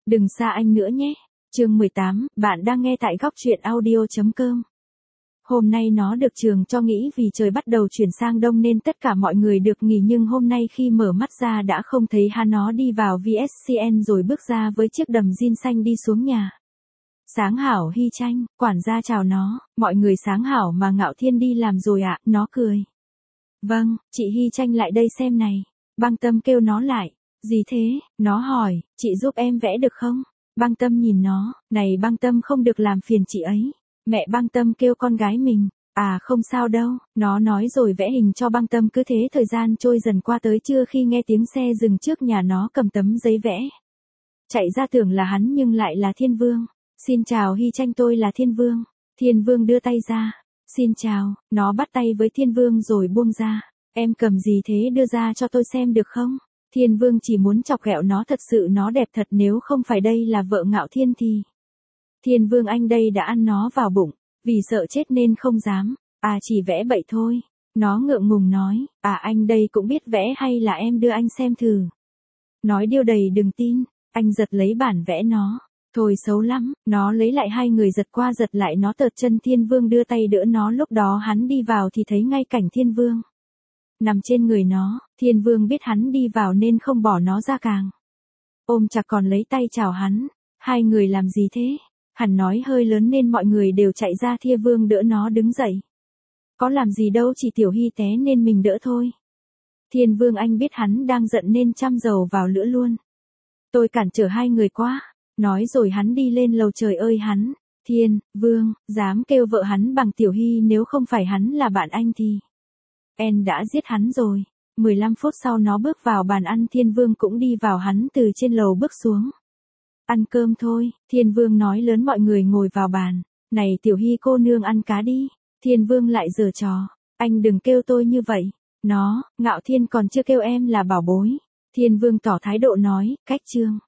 Đừng xa anh nữa nhé. Chương 18, bạn đang nghe tại góc truyện audio.com. Hôm nay nó được trường cho nghỉ vì trời bắt đầu chuyển sang đông nên tất cả mọi người được nghỉ, nhưng hôm nay khi mở mắt ra đã không thấy hắn. Nó đi vào VSCN rồi bước ra với chiếc đầm jean xanh đi xuống nhà. Sáng hảo Hy Tranh, quản gia chào nó, mọi người sáng hảo mà Ngạo Thiên đi làm rồi ạ, nó cười. Vâng, chị Hy Tranh lại đây xem này. Băng Tâm kêu nó lại. Gì thế? Nó hỏi, chị giúp em vẽ được không? Băng Tâm nhìn nó, này Băng Tâm không được làm phiền chị ấy. Mẹ Băng Tâm kêu con gái mình, à không sao đâu, nó nói rồi vẽ hình cho Băng Tâm. Cứ thế thời gian trôi dần qua tới trưa khi nghe tiếng xe dừng trước nhà, nó cầm tấm giấy vẽ. Chạy ra tưởng là hắn nhưng lại là Thiên Vương. Xin chào Hy Tranh, tôi là Thiên Vương. Thiên Vương đưa tay ra. Xin chào, nó bắt tay với Thiên Vương rồi buông ra. Em cầm gì thế, đưa ra cho tôi xem được không? Thiên Vương chỉ muốn chọc ghẹo nó, thật sự nó đẹp thật, nếu không phải đây là vợ Ngạo Thiên thì... Thiên Vương anh đây đã ăn nó vào bụng, vì sợ chết nên không dám. À chỉ vẽ bậy thôi. Nó ngượng ngùng nói, à anh đây cũng biết vẽ hay là em đưa anh xem thử. Nói điêu đầy đừng tin, anh giật lấy bản vẽ nó. Thôi xấu lắm, nó lấy lại, hai người giật qua giật lại, nó tợt chân. Thiên Vương đưa tay đỡ nó, lúc đó hắn đi vào thì thấy ngay cảnh Thiên Vương nằm trên người nó. Thiên Vương biết hắn đi vào nên không bỏ nó ra, càng ôm chặt còn lấy tay chào hắn. Hai người làm gì thế? Hắn nói hơi lớn nên mọi người đều chạy ra. Thiên Vương đỡ nó đứng dậy. Có làm gì đâu, chỉ Tiểu Hy té nên mình đỡ thôi. Thiên Vương anh biết hắn đang giận nên chăm dầu vào lửa luôn. Tôi cản trở hai người quá. Nói rồi hắn đi lên lầu. Trời ơi hắn, Thiên Vương, dám kêu vợ hắn bằng Tiểu Hy, nếu không phải hắn là bạn anh thì En đã giết hắn rồi. 15 phút sau nó bước vào bàn ăn, Thiên Vương cũng đi vào, hắn từ trên lầu bước xuống. Ăn cơm thôi, Thiên Vương nói lớn. Mọi người ngồi vào bàn. Này Tiểu Hy cô nương ăn cá đi. Thiên Vương lại giở trò. Anh đừng kêu tôi như vậy. Nó, Ngạo Thiên còn chưa kêu em là bảo bối. Thiên Vương tỏ thái độ nói, cách chương.